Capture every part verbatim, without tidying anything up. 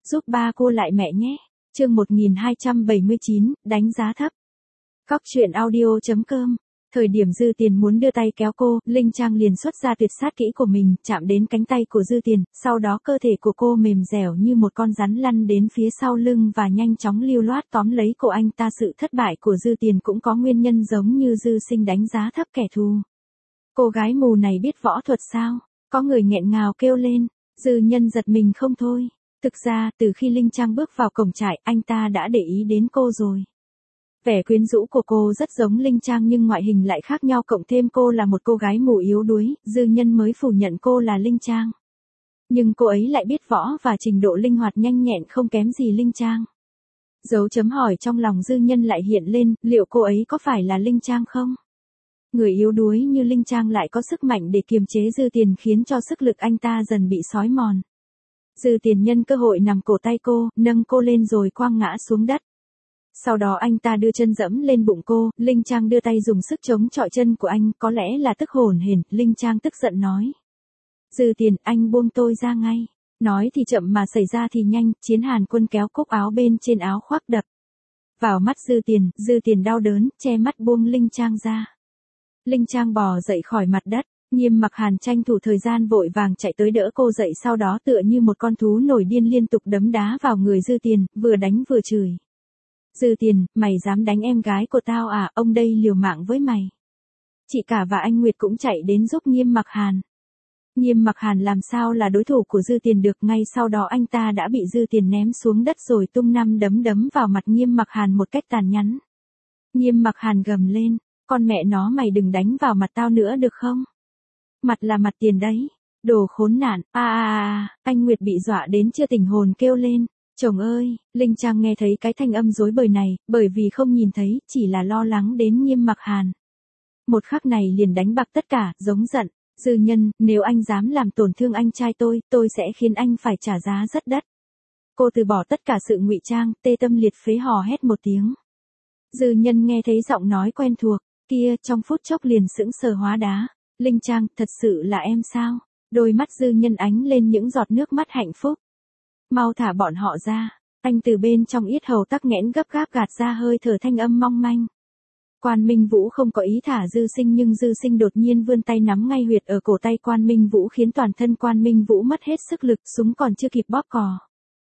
giúp ba cô lại mẹ nhé. Chương một nghìn hai trăm bảy mươi chín, đánh giá thấp. Cóc truyện audio chấm com. Thời điểm Dư Tiền muốn đưa tay kéo cô, Linh Trang liền xuất ra tuyệt sát kỹ của mình, chạm đến cánh tay của Dư Tiền, sau đó cơ thể của cô mềm dẻo như một con rắn lăn đến phía sau lưng và nhanh chóng lưu loát tóm lấy cổ anh ta. Sự thất bại của Dư Tiền cũng có nguyên nhân giống như Dư Sinh đánh giá thấp kẻ thù. Cô gái mù này biết võ thuật sao? Có người nghẹn ngào kêu lên. Dư Nhân giật mình không thôi. Thực ra, từ khi Linh Trang bước vào cổng trại, anh ta đã để ý đến cô rồi. Vẻ quyến rũ của cô rất giống Linh Trang nhưng ngoại hình lại khác nhau, cộng thêm cô là một cô gái mù yếu đuối, Dư Nhân mới phủ nhận cô là Linh Trang. Nhưng cô ấy lại biết võ và trình độ linh hoạt nhanh nhẹn không kém gì Linh Trang. Dấu chấm hỏi trong lòng Dư Nhân lại hiện lên, liệu cô ấy có phải là Linh Trang không? Người yếu đuối như Linh Trang lại có sức mạnh để kiềm chế Dư Tiền, khiến cho sức lực anh ta dần bị xói mòn. Dư Tiền nhân cơ hội nằm cổ tay cô, nâng cô lên rồi quăng ngã xuống đất. Sau đó anh ta đưa chân dẫm lên bụng cô, Linh Trang đưa tay dùng sức chống chọi chân của anh, có lẽ là tức hổn hển. Linh Trang tức giận nói. Dư Tiền, anh buông tôi ra ngay. Nói thì chậm mà xảy ra thì nhanh, Chiến Hàn Quân kéo cúc áo bên trên áo khoác đập vào mắt Dư Tiền, Dư Tiền đau đớn, che mắt buông Linh Trang ra. Linh Trang bò dậy khỏi mặt đất, Nghiêm Mặc Hàn tranh thủ thời gian vội vàng chạy tới đỡ cô dậy, sau đó tựa như một con thú nổi điên liên tục đấm đá vào người Dư Tiền, vừa đánh vừa chửi. Dư Tiền, mày dám đánh em gái của tao à, ông đây liều mạng với mày. Chị cả và anh Nguyệt cũng chạy đến giúp Nghiêm Mặc Hàn. Nghiêm Mặc Hàn làm sao là đối thủ của Dư Tiền được, ngay sau đó anh ta đã bị Dư Tiền ném xuống đất rồi tung năm đấm đấm vào mặt Nghiêm Mặc Hàn một cách tàn nhẫn. Nghiêm Mặc Hàn gầm lên, con mẹ nó mày đừng đánh vào mặt tao nữa được không? Mặt là mặt tiền đấy, đồ khốn nạn. A a a, anh Nguyệt bị dọa đến chưa tỉnh hồn kêu lên. Chồng ơi, Linh Trang nghe thấy cái thanh âm rối bời này, bởi vì không nhìn thấy, chỉ là lo lắng đến Nghiêm Mặc Hàn. Một khắc này liền đánh bạc tất cả, giống giận. Dư Nhân, nếu anh dám làm tổn thương anh trai tôi, tôi sẽ khiến anh phải trả giá rất đắt. Cô từ bỏ tất cả sự ngụy trang, tê tâm liệt phế hò hét một tiếng. Dư Nhân nghe thấy giọng nói quen thuộc, kia trong phút chốc liền sững sờ hóa đá. Linh Trang, thật sự là em sao? Đôi mắt Dư Nhân ánh lên những giọt nước mắt hạnh phúc. Mau thả bọn họ ra. Anh từ bên trong yết hầu tắc nghẽn gấp gáp gạt ra hơi thở thanh âm mong manh. Quan Minh Vũ không có ý thả Dư Sinh, nhưng Dư Sinh đột nhiên vươn tay nắm ngay huyệt ở cổ tay Quan Minh Vũ, khiến toàn thân Quan Minh Vũ mất hết sức lực, súng còn chưa kịp bóp cò.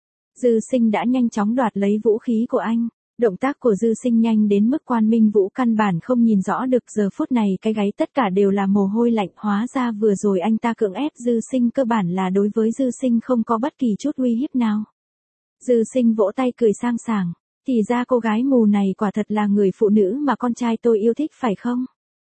Dư Sinh đã nhanh chóng đoạt lấy vũ khí của anh. Động tác của Dư Sinh nhanh đến mức Quan Minh Vũ căn bản không nhìn rõ được, giờ phút này cái gáy tất cả đều là mồ hôi lạnh, hóa ra vừa rồi anh ta cưỡng ép Dư Sinh cơ bản là đối với Dư Sinh không có bất kỳ chút uy hiếp nào. Dư Sinh vỗ tay cười sang sảng, thì ra cô gái mù này quả thật là người phụ nữ mà con trai tôi yêu thích phải không?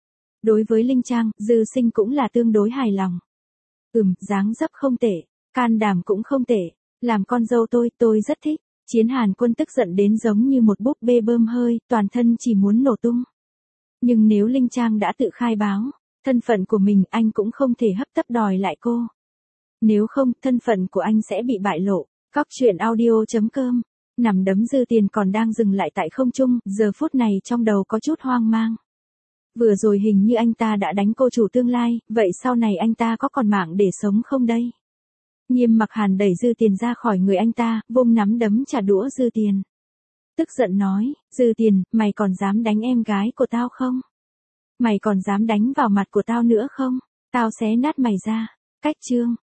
Đối với Linh Trang, Dư Sinh cũng là tương đối hài lòng. Ừm, dáng dấp không tệ, can đảm cũng không tệ, làm con dâu tôi, tôi rất thích. Chiến Hàn Quân tức giận đến giống như một búp bê bơm hơi, toàn thân chỉ muốn nổ tung. Nhưng nếu Linh Trang đã tự khai báo thân phận của mình, anh cũng không thể hấp tấp đòi lại cô. Nếu không, thân phận của anh sẽ bị bại lộ. Cóc truyện audio chấm com. Nằm đấm Dư Tiền còn đang dừng lại tại không trung, giờ phút này trong đầu có chút hoang mang. Vừa rồi hình như anh ta đã đánh cô chủ tương lai, vậy sau này anh ta có còn mạng để sống không đây? Nghiêm Mặc Hàn đẩy Dư Tiền ra khỏi người anh ta, vung nắm đấm trả đũa Dư Tiền. Tức giận nói, Dư Tiền, mày còn dám đánh em gái của tao không? Mày còn dám đánh vào mặt của tao nữa không? Tao xé nát mày ra. Cách chương.